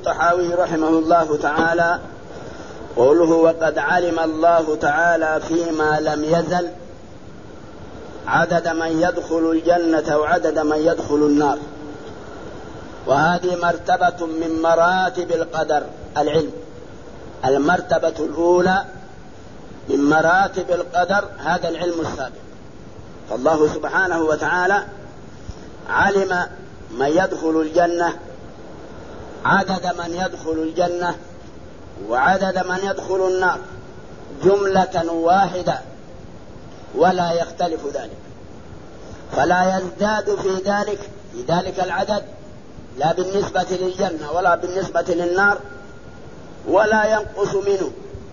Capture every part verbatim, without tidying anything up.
الطحاوي رحمه الله تعالى قوله: وقد علم الله تعالى فيما لم يزل عدد من يدخل الجنة وعدد من يدخل النار. وهذه مرتبة من مراتب القدر، العلم. المرتبة الأولى من مراتب القدر هذا العلم السابق. فالله سبحانه وتعالى علم من يدخل الجنة، عدد من يدخل الجنة وعدد من يدخل النار جملة واحدة، ولا يختلف ذلك، فلا يزداد في ذلك في ذلك العدد لا بالنسبة للجنة ولا بالنسبة للنار، ولا ينقص منه.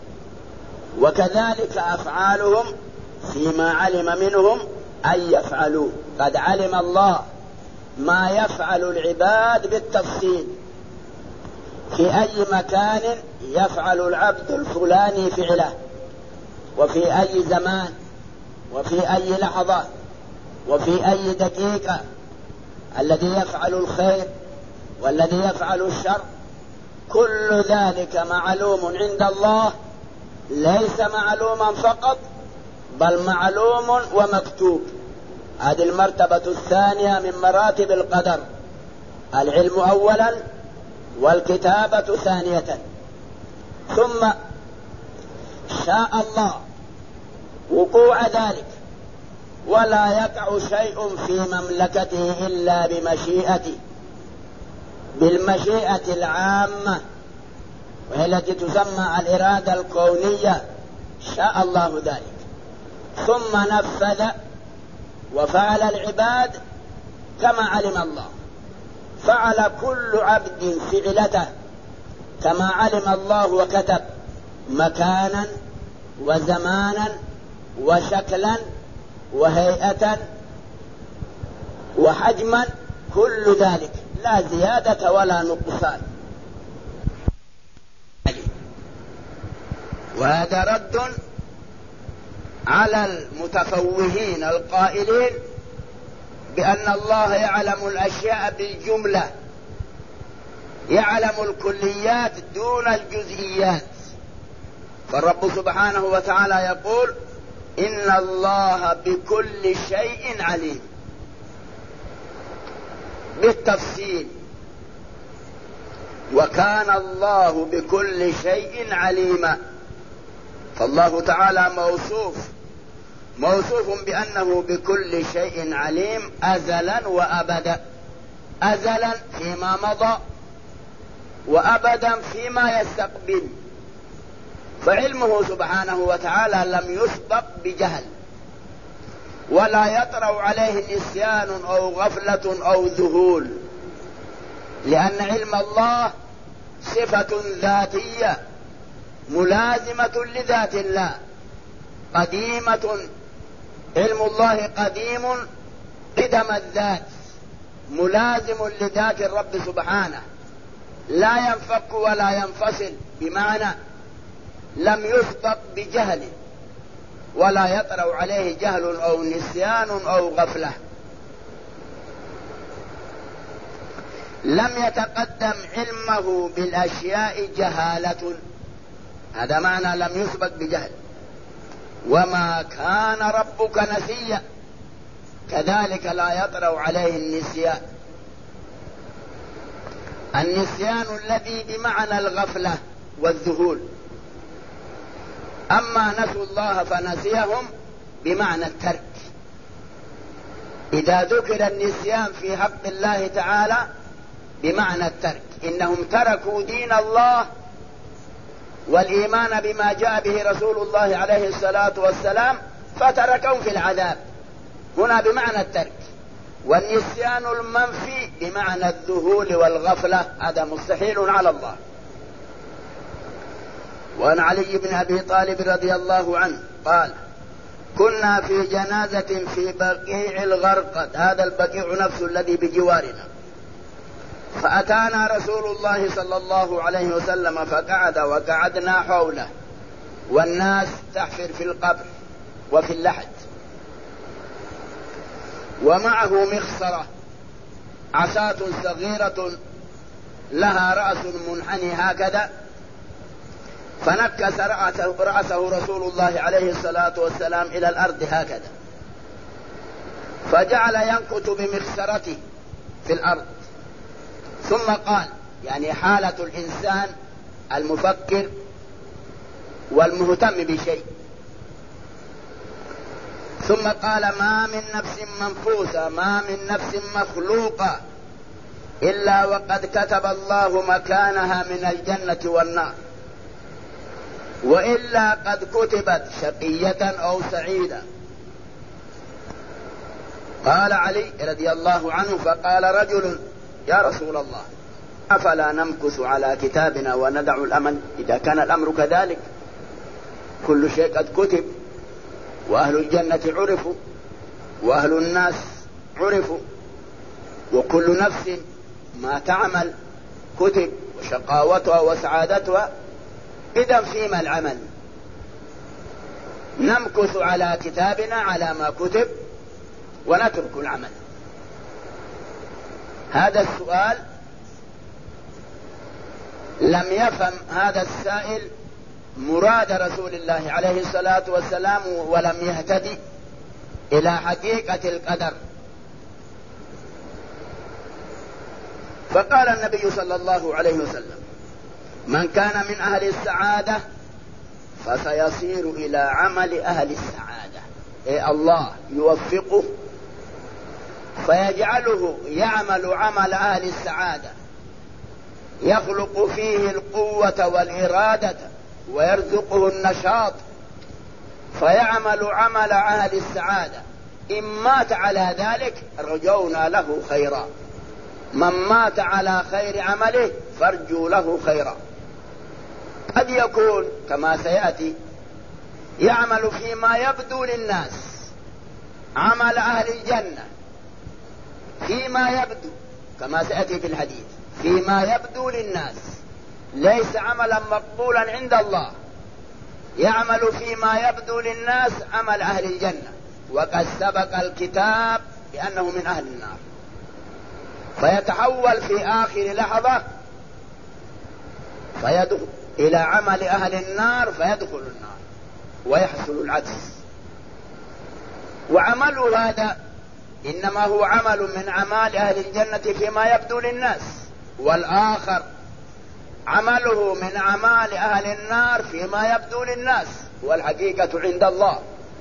وكذلك أفعالهم فيما علم منهم أن يفعلوا. قد علم الله ما يفعل العباد بالتفصيل، في أي مكان يفعل العبد الفلاني فعله، وفي أي زمان، وفي أي لحظة، وفي أي دقيقة، الذي يفعل الخير والذي يفعل الشر، كل ذلك معلوم عند الله، ليس معلوما فقط بل معلوم ومكتوب. هذه المرتبة الثانية من مراتب القدر، العلم أولا والكتابة ثانية. ثم شاء الله وقوع ذلك، ولا يقع شيء في مملكته إلا بمشيئته، بالمشيئة العامة، وهي التي تسمى الإرادة الكونية. شاء الله ذلك ثم نفذ وفعل العباد كما علم الله. فعل كل عبد فعلته كما علم الله، وكتب مكانا وزمانا وشكلا وهيئة وحجما، كل ذلك لا زيادة ولا نقصان. وهذا رد على المتفوهين القائلين بأن الله يعلم الأشياء بالجملة، يعلم الكليات دون الجزئيات. فالرب سبحانه وتعالى يقول: إن الله بكل شيء عليم، بالتفصيل. وكان الله بكل شيء عليما. فالله تعالى موصوف موصوف بأنه بكل شيء عليم أزلا وأبدا، أزلا فيما مضى وأبدا فيما يستقبل. فعلمه سبحانه وتعالى لم يسبق بجهل، ولا يطرأ عليه نسيان أو غفلة أو ذهول، لأن علم الله صفة ذاتية ملازمة لذات الله، قديمة. علم الله قديم قدم الذات، ملازم لذات الرب سبحانه، لا ينفك ولا ينفصل، بمعنى لم يسبق بجهل، ولا يطرأ عليه جهل أو نسيان أو غفلة. لم يتقدم علمه بالأشياء جهالة، هذا معنى لم يسبق بجهل. وما كان ربك نسيا، كذلك لا يطرأ عليه النسيان. النسيان الذي بمعنى الغفلة والذهول. أما نسوا الله فنسيهم بمعنى الترك. إذا ذكر النسيان في حق الله تعالى بمعنى الترك، إنهم تركوا دين الله والإيمان بما جاء به رسول الله عليه الصلاة والسلام فتركوا في العذاب، هنا بمعنى الترك. والنسيان المنفي بمعنى الذهول والغفلة، هذا مستحيل على الله. وعن علي بن أبي طالب رضي الله عنه قال: كنا في جنازة في بقيع الغرقد، هذا البقيع نفسه الذي بجوارنا، فأتانا رسول الله صلى الله عليه وسلم فقعد وقعدنا حوله، والناس تحفر في القبر وفي اللحد، ومعه مخصرة عصاة صغيرة لها رأس منحني هكذا، فنكس رأسه, رأسه رسول الله عليه الصلاة والسلام إلى الأرض هكذا، فجعل ينكت بمخسرته في الأرض، ثم قال، يعني حالة الإنسان المفكر والمهتم بشيء، ثم قال: ما من نفس منفوسة، ما من نفس مخلوقة إلا وقد كتب الله مكانها من الجنة والنار، وإلا قد كتبت شقية أو سعيدة. قال علي رضي الله عنه: فقال رجل: يا رسول الله، أفلا نمكث على كتابنا وندع الأمل؟ إذا كان الأمر كذلك، كل شيء قد كتب، وأهل الجنة عرفوا، وأهل الناس عرفوا، وكل نفس ما تعمل كتب، وشقاوتها وسعادتها، إذا فيما العمل؟ نمكث على كتابنا على ما كتب ونترك العمل. هذا السؤال لم يفهم هذا السائل مراد رسول الله عليه الصلاة والسلام، ولم يهتدي إلى حقيقة القدر. فقال النبي صلى الله عليه وسلم: من كان من أهل السعادة فسيصير إلى عمل أهل السعادة، أي الله يوفقه فيجعله يعمل عمل أهل السعادة، يخلق فيه القوة والإرادة ويرزقه النشاط، فيعمل عمل أهل السعادة. إن مات على ذلك رجونا له خيرا، من مات على خير عمله فارجوا له خيرا. قد يكون كما سيأتي يعمل فيما يبدو للناس عمل أهل الجنة، فيما يبدو كما سيأتي في الحديث، فيما يبدو للناس، ليس عملا مقبولا عند الله، يعمل فيما يبدو للناس عمل أهل الجنة، وقد سبق الكتاب بأنه من أهل النار، فيتحول في آخر لحظة فيدخل إلى عمل أهل النار فيدخل النار، ويحصل العكس. وعمله هذا إنما هو عمل من أعمال أهل الجنة فيما يبدو للناس، والآخر عمله من أعمال أهل النار فيما يبدو للناس، والحقيقة عند الله.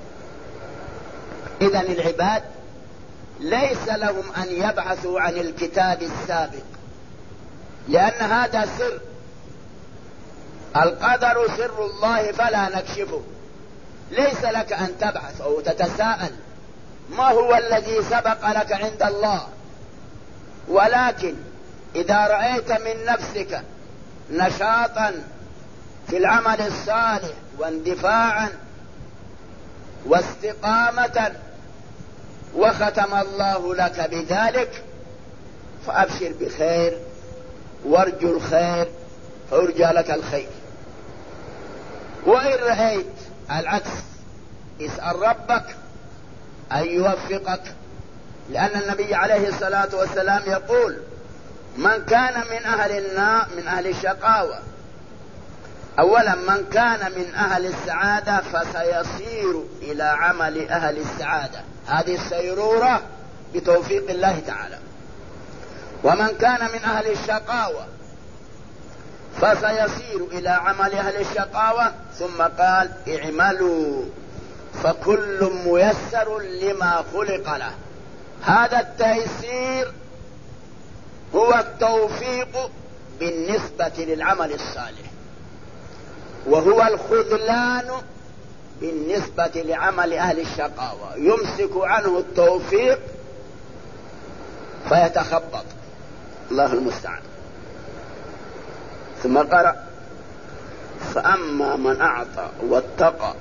إذن العباد ليس لهم أن يبحثوا عن الكتاب السابق، لأن هذا سر، القدر سر الله فلا نكشفه. ليس لك أن تبحث أو تتساءل ما هو الذي سبق لك عند الله، ولكن إذا رأيت من نفسك نشاطا في العمل الصالح واندفاعا واستقامة وختم الله لك بذلك، فأبشر بخير وارجو الخير، فيرجى لك الخير. وإن رأيت العكس اسأل ربك أن يوفقك، لأن النبي عليه الصلاة والسلام يقول: من كان من أهل النار من أهل الشقاوة، أولا من كان من أهل السعادة فسيصير إلى عمل أهل السعادة، هذه السيرورة بتوفيق الله تعالى. ومن كان من أهل الشقاوة فسيصير إلى عمل أهل الشقاوة. ثم قال: اعملوا فكل ميسر لما خلق له. هذا التيسير هو التوفيق بالنسبة للعمل الصالح، وهو الخذلان بالنسبة لعمل أهل الشقاوة، يمسك عنه التوفيق فيتخبط، الله المستعان. ثم قرأ: فأما من أعطى واتقى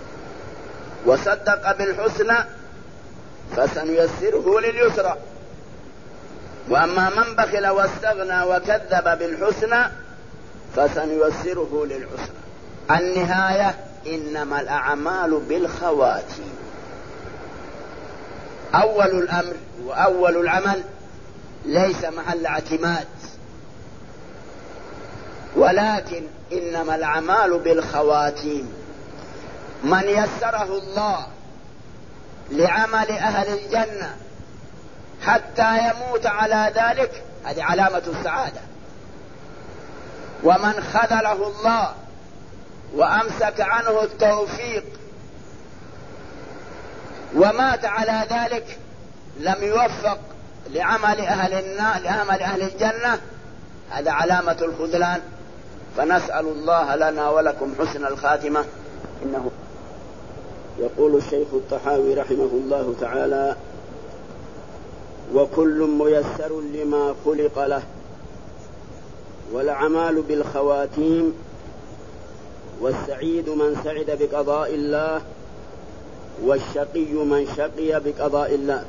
وصدق بالحسنى فسنيسره لليسرى، وأما من بخل واستغنى وكذب بالحسنى فسنيسره للعسرى. النهاية: إنما الأعمال بالخواتيم. أول الأمر وأول العمل ليس محل اعتماد، ولكن إنما الأعمال بالخواتيم. من يسره الله لعمل أهل الجنة حتى يموت على ذلك هذه علامة السعادة، ومن خذله الله وأمسك عنه التوفيق ومات على ذلك لم يوفق لعمل أهل النار لعمل أهل الجنة، هذا علامة الخذلان. فنسأل الله لنا ولكم حسن الخاتمة. إنه يقول الشيخ الطحاوي رحمه الله تعالى: وكل ميسر لما خلق له، والأعمال بالخواتيم، والسعيد من سعد بقضاء الله، والشقي من شقي بقضاء الله.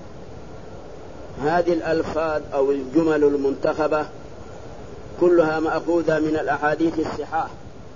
هذه الألفاظ أو الجمل المنتخبة كلها مأخوذة من الأحاديث الصحاح.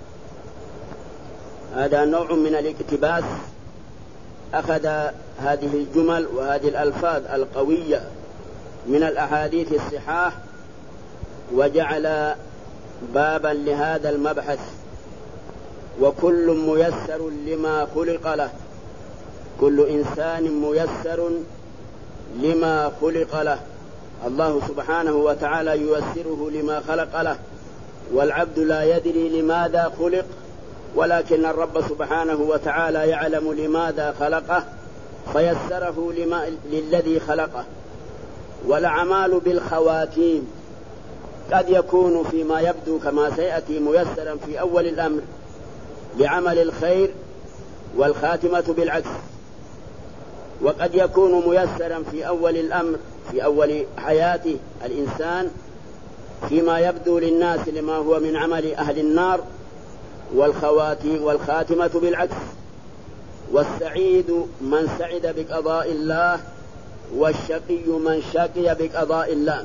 هذا نوع من الاقتباس، أخذ هذه الجمل وهذه الألفاظ القوية من الأحاديث الصحاح وجعل بابا لهذا المبحث. وكل ميسر لما خلق له، كل إنسان ميسر لما خلق له. الله سبحانه وتعالى ييسره لما خلق له، والعبد لا يدري لماذا خلق، ولكن الرب سبحانه وتعالى يعلم لماذا خلقه فيسره لما للذي خلقه. والأعمال بالخواتيم، قد يكون فيما يبدو كما سيأتي ميسرا في أول الأمر بعمل الخير والخاتمة بالعكس، وقد يكون ميسرا في أول الأمر في أول حياته الإنسان فيما يبدو للناس لما هو من عمل أهل النار، والخواتيم والخاتمة بالعكس. والسعيد من سعد بقضاء الله، والشقي من شقي بقضاء الله.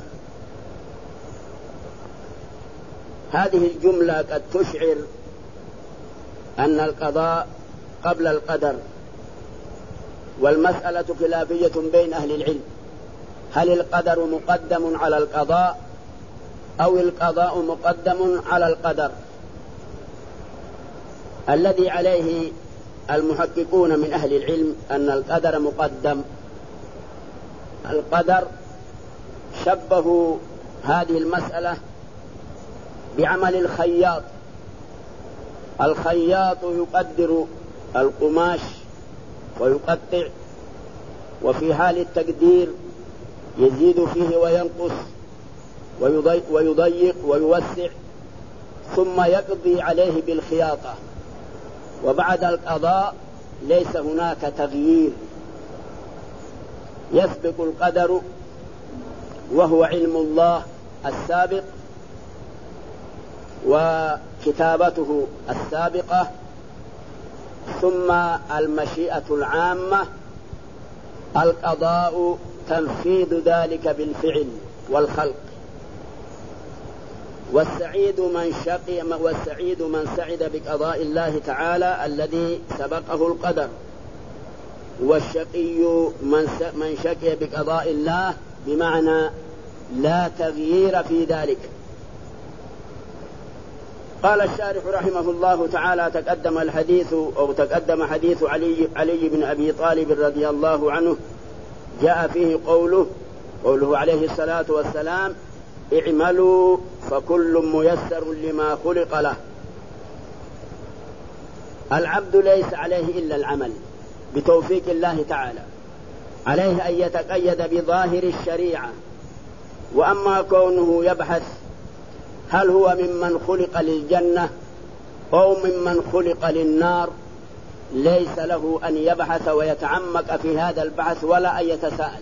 هذه الجملة قد تشعر أن القضاء قبل القدر، والمسألة خلافية بين أهل العلم، هل القدر مقدم على القضاء أو القضاء مقدم على القدر؟ الذي عليه المحققون من أهل العلم أن القدر مقدم. القدر شبهوا هذه المسألة بعمل الخياط. الخياط يقدر القماش ويقطع، وفي حال التقدير يزيد فيه وينقص ويضيق ويوسع، ثم يقضي عليه بالخياطة. وبعد القضاء ليس هناك تغيير، يسبق القدر وهو علم الله السابق وكتابته السابقة، ثم المشيئة العامة، القضاء تنفيذ ذلك بالفعل والخلق. والسعيد من شقي والسعيد من سعد بقضاء الله تعالى الذي سبقه القدر، والشقي من من شقي بقضاء الله بمعنى لا تغيير في ذلك. قال الشارح رحمه الله تعالى: تقدم الحديث أو تقدم حديث علي علي بن أبي طالب رضي الله عنه، جاء فيه قوله قوله عليه الصلاة والسلام: اعملوا فكل ميسر لما خلق له. العبد ليس عليه إلا العمل بتوفيق الله تعالى، عليه أن يتقيد بظاهر الشريعة. وأما كونه يبحث هل هو ممن خلق للجنة أو ممن خلق للنار، ليس له أن يبحث ويتعمق في هذا البحث ولا أن يتساءل.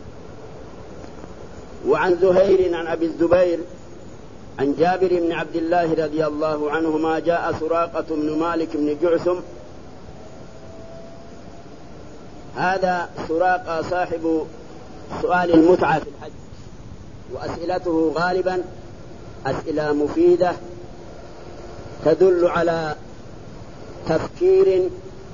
وعن زهير عن أبي الزبير عن جابر بن عبد الله رضي الله عنهما جاء سراقة بن مالك بن جعثم. هذا سراقة صاحب سؤال المتعة في الحج، وأسئلته غالبا أسئلة مفيدة تدل على تفكير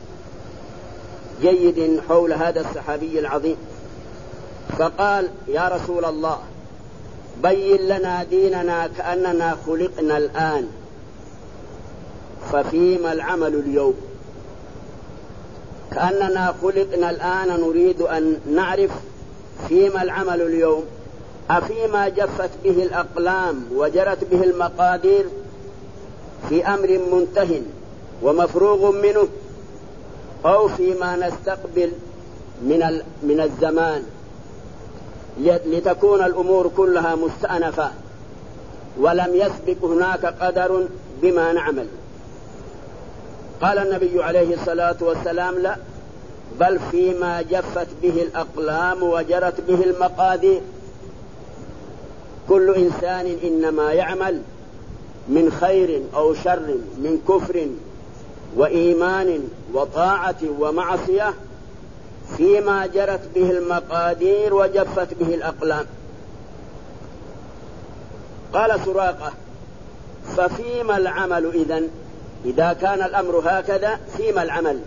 جيد حول هذا الصحابي العظيم. فقال: يا رسول الله، بين لنا ديننا كأننا خلقنا الآن، ففيما العمل اليوم؟ كأننا خلقنا الآن نريد أن نعرف فيما العمل اليوم، أفيما جفت به الأقلام وجرت به المقادير في أمر منتهٍ ومفروغ منه، أو فيما نستقبل من من الزمان لتكون الأمور كلها مستأنفة ولم يسبق هناك قدر بما نعمل؟ قال النبي عليه الصلاة والسلام: لا، بل فيما جفت به الأقلام وجرت به المقادير. كل إنسان إنما يعمل من خير أو شر، من كفر وإيمان وطاعة ومعصية، فيما جرت به المقادير وجفت به الأقلام. قال سراقة: ففيما العمل إذن؟ إذا كان الأمر هكذا فيما العمل؟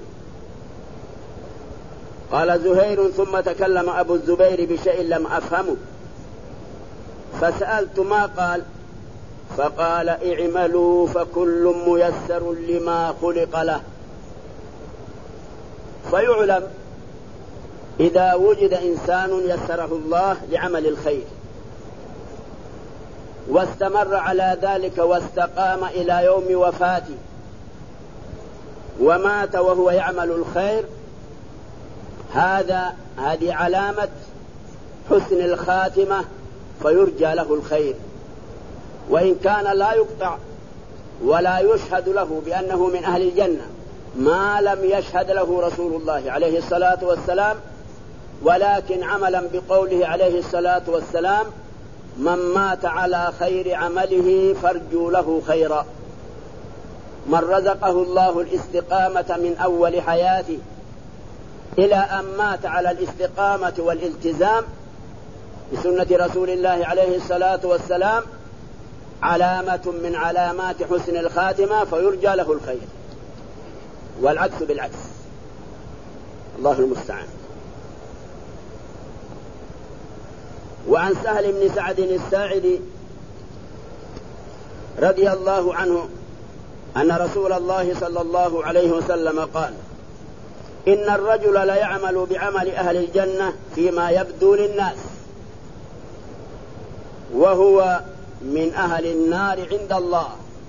قال زهير: ثم تكلم أبو الزبير بشيء لم أفهمه، فسألت ما قال، فقال: اعملوا فكل ميسر لما خلق له. فيعلم إذا وجد إنسان يسره الله لعمل الخير واستمر على ذلك واستقام إلى يوم وفاته ومات وهو يعمل الخير، هذا هذه علامة حسن الخاتمة، فيرجى له الخير. وإن كان لا يقطع ولا يشهد له بأنه من أهل الجنة ما لم يشهد له رسول الله عليه الصلاة والسلام، ولكن عملا بقوله عليه الصلاة والسلام: من مات على خير عمله فارجوا له خيرا. من رزقه الله الاستقامة من أول حياته إلى أن مات على الاستقامة والالتزام بسنة رسول الله عليه الصلاة والسلام، علامة من علامات حسن الخاتمة، فيرجى له الخير، والعكس بالعكس. الله المستعان. وعن سهل بن سعد الساعدي رضي الله عنه أن رسول الله صلى الله عليه وسلم قال: إن الرجل ليعمل بعمل أهل الجنة فيما يبدو للناس، وهو من أهل النار عند الله.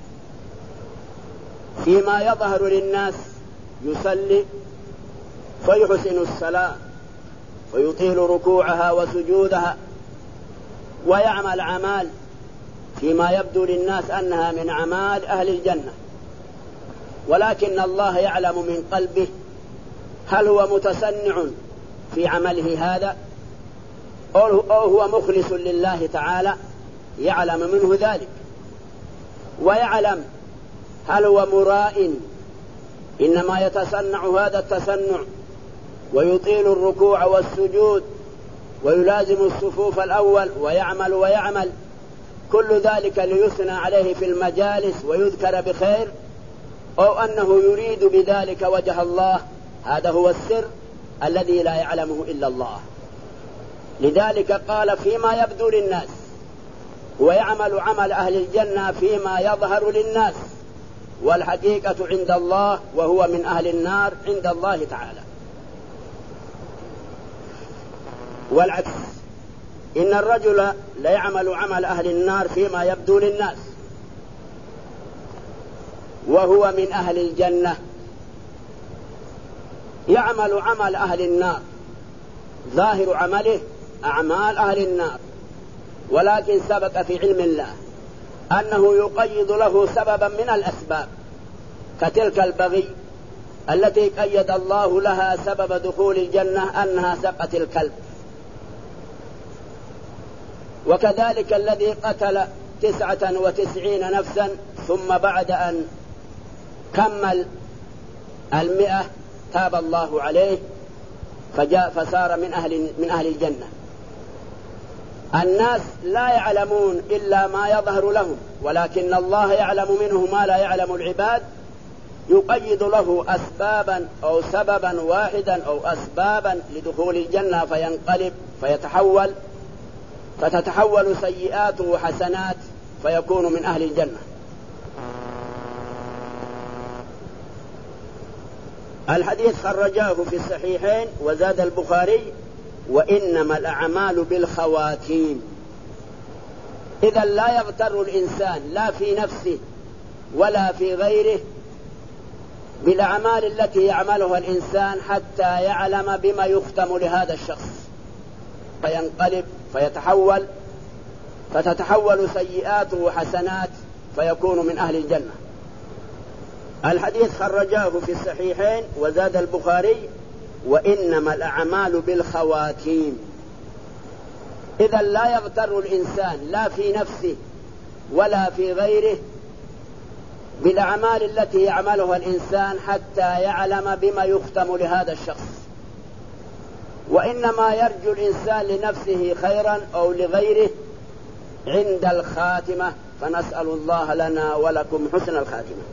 فيما يظهر للناس يصلي فيحسن الصلاة ويطيل ركوعها وسجودها ويعمل أعمال فيما يبدو للناس أنها من أعمال أهل الجنة، ولكن الله يعلم من قلبه هل هو متسنع في عمله هذا أو هو مخلص لله تعالى، يعلم منه ذلك، ويعلم هل هو مراء إنما يتصنع هذا التصنع ويطيل الركوع والسجود ويلازم الصفوف الأول ويعمل ويعمل كل ذلك ليثنى عليه في المجالس ويذكر بخير، أو أنه يريد بذلك وجه الله. هذا هو السر الذي لا يعلمه إلا الله. لذلك قال: فيما يبدو للناس، ويعمل عمل أهل الجنة فيما يظهر للناس، والحقيقة عند الله وهو من أهل النار عند الله تعالى. والعكس، إن الرجل ليعمل عمل أهل النار فيما يبدو للناس، وهو من أهل الجنة. يعمل عمل أهل النار، ظاهر عمله أعمال أهل النار، ولكن سبق في علم الله أنه يقيد له سببا من الأسباب، كتلك البغي التي قيد الله لها سبب دخول الجنة أنها سقت الكلب، وكذلك الذي قتل تسعة وتسعين نفسا ثم بعد أن كمل المئة تاب الله عليه فجاء فصار من أهل, من أهل الجنة. الناس لا يعلمون إلا ما يظهر لهم، ولكن الله يعلم منه ما لا يعلم العباد، يقيد له أسبابا أو سببا واحدا أو أسبابا لدخول الجنة فينقلب فيتحول فتتحول سيئاته حسنات فيكون من أهل الجنة. الحديث خرجاه في الصحيحين وزاد البخاري: وإنما الأعمال بالخواتيم. إذا لا يغتر الإنسان لا في نفسه ولا في غيره بالأعمال التي يعملها الإنسان حتى يعلم بما يختم لهذا الشخص، فينقلب فيتحول فتتحول سيئاته حسنات فيكون من أهل الجنة. الحديث خرجاه في الصحيحين وزاد البخاري: وإنما الأعمال بالخواتيم. إذا لا يغتر الإنسان لا في نفسه ولا في غيره بالأعمال التي يعملها الإنسان حتى يعلم بما يختم لهذا الشخص، وإنما يرجو الإنسان لنفسه خيرا أو لغيره عند الخاتمة، فنسأل الله لنا ولكم حسن الخاتمة.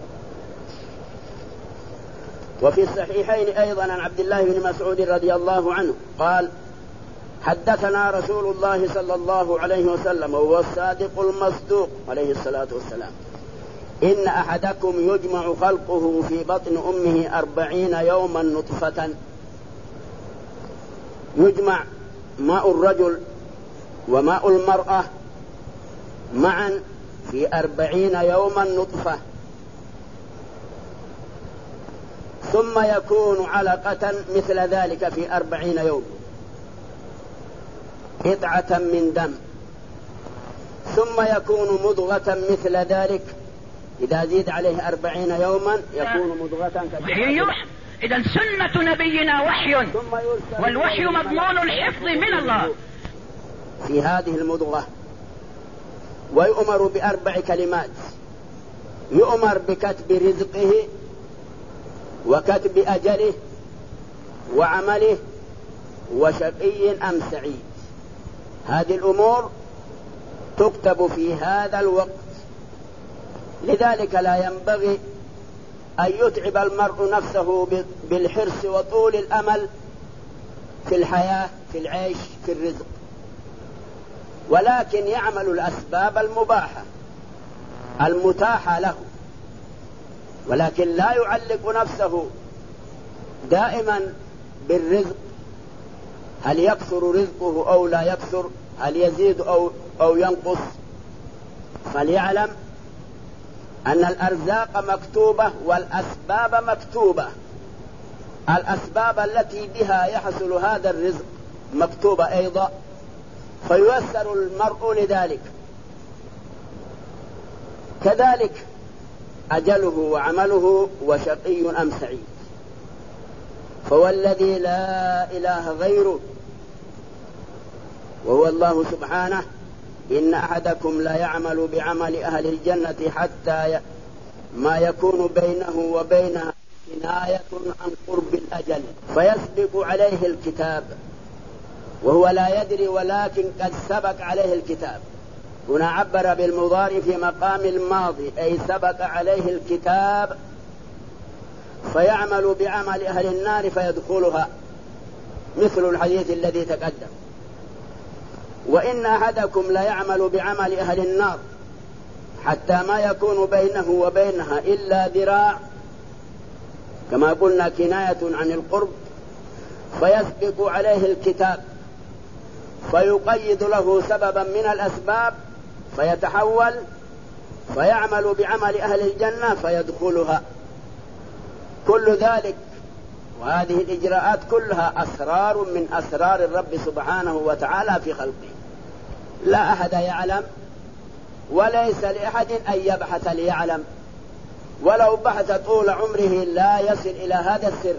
وفي الصحيحين أيضا عن عبد الله بن مسعود رضي الله عنه قال: حدثنا رسول الله صلى الله عليه وسلم وهو الصادق المصدوق عليه الصلاة والسلام: إن أحدكم يجمع خلقه في بطن أمه أربعين يوما نطفة. يجمع ماء الرجل وماء المرأة معا في أربعين يوما نطفة، ثم يكون علقة مثل ذلك في أربعين يوم، قطعة من دم، ثم يكون مضغة مثل ذلك، إذا زيد عليه أربعين يوما يكون مضغة وحي. إذا سنة نبينا وحي، والوحي مضمون الحفظ من الله. في هذه المضغة ويؤمر بأربع كلمات: يؤمر بكتب رزقه وكتب أجله وعمله وشقي أم سعيد. هذه الأمور تكتب في هذا الوقت، لذلك لا ينبغي أن يتعب المرء نفسه بالحرص وطول الأمل في الحياة في العيش في الرزق، ولكن يعمل الأسباب المباحة المتاحة له، ولكن لا يعلق نفسه دائما بالرزق، هل يكثر رزقه أو لا يكثر، هل يزيد أو, أو ينقص. فليعلم أن الأرزاق مكتوبة والأسباب مكتوبة. الأسباب التي بها يحصل هذا الرزق مكتوبة أيضا، فييسر المرء لذلك. كذلك أجله وعمله وشقي أم سعيد. فوالذي لا إله غيره وهو الله سبحانه: إن أحدكم لا يعمل بعمل أهل الجنة حتى ما يكون بينه وبينها كناية عن قرب الأجل فيسبق عليه الكتاب وهو لا يدري، ولكن قد سبق عليه الكتاب. هنا عبر بالمضارع في مقام الماضي، أي سبق عليه الكتاب، فيعمل بعمل أهل النار فيدخلها، مثل الحديث الذي تقدم. وإن أحدكم لا يعمل بعمل أهل النار حتى ما يكون بينه وبينها إلا ذراع، كما قلنا كناية عن القرب، فيسبق عليه الكتاب فيقيد له سببا من الأسباب فيتحول فيعمل بعمل أهل الجنة فيدخلها. كل ذلك وهذه الإجراءات كلها أسرار من أسرار الرب سبحانه وتعالى في خلقه، لا أحد يعلم، وليس لأحد أن يبحث ليعلم، ولو بحث طول عمره لا يصل إلى هذا السر.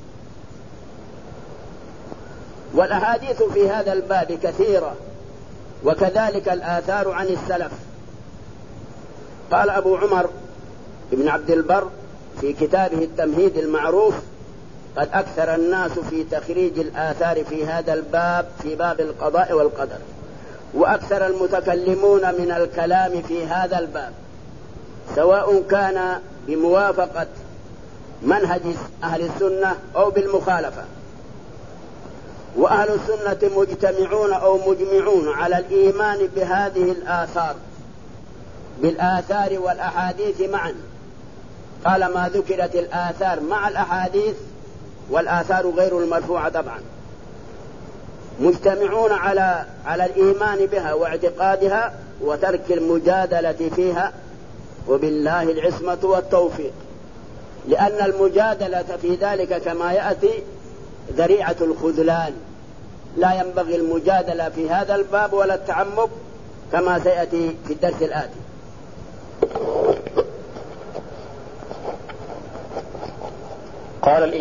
والأحاديث في هذا الباب كثيرة، وكذلك الآثار عن السلف. قال أبو عمر بن عبد البر في كتابه التمهيد المعروف: قد أكثر الناس في تخريج الآثار في هذا الباب في باب القضاء والقدر، وأكثر المتكلمون من الكلام في هذا الباب، سواء كان بموافقة منهج أهل السنة أو بالمخالفة. وأهل السنة مجتمعون أو مجمعون على الإيمان بهذه الآثار، بالآثار والأحاديث معا، طالما ذكرت الآثار مع الأحاديث، والآثار غير المرفوعة طبعا. مجتمعون على على الإيمان بها واعتقادها وترك المجادلة فيها، وبالله العصمة والتوفيق، لأن المجادلة في ذلك كما يأتي ذريعة الخذلان، لا ينبغي المجادلة في هذا الباب ولا التعمق كما سيأتي في الدرس الآتي. قال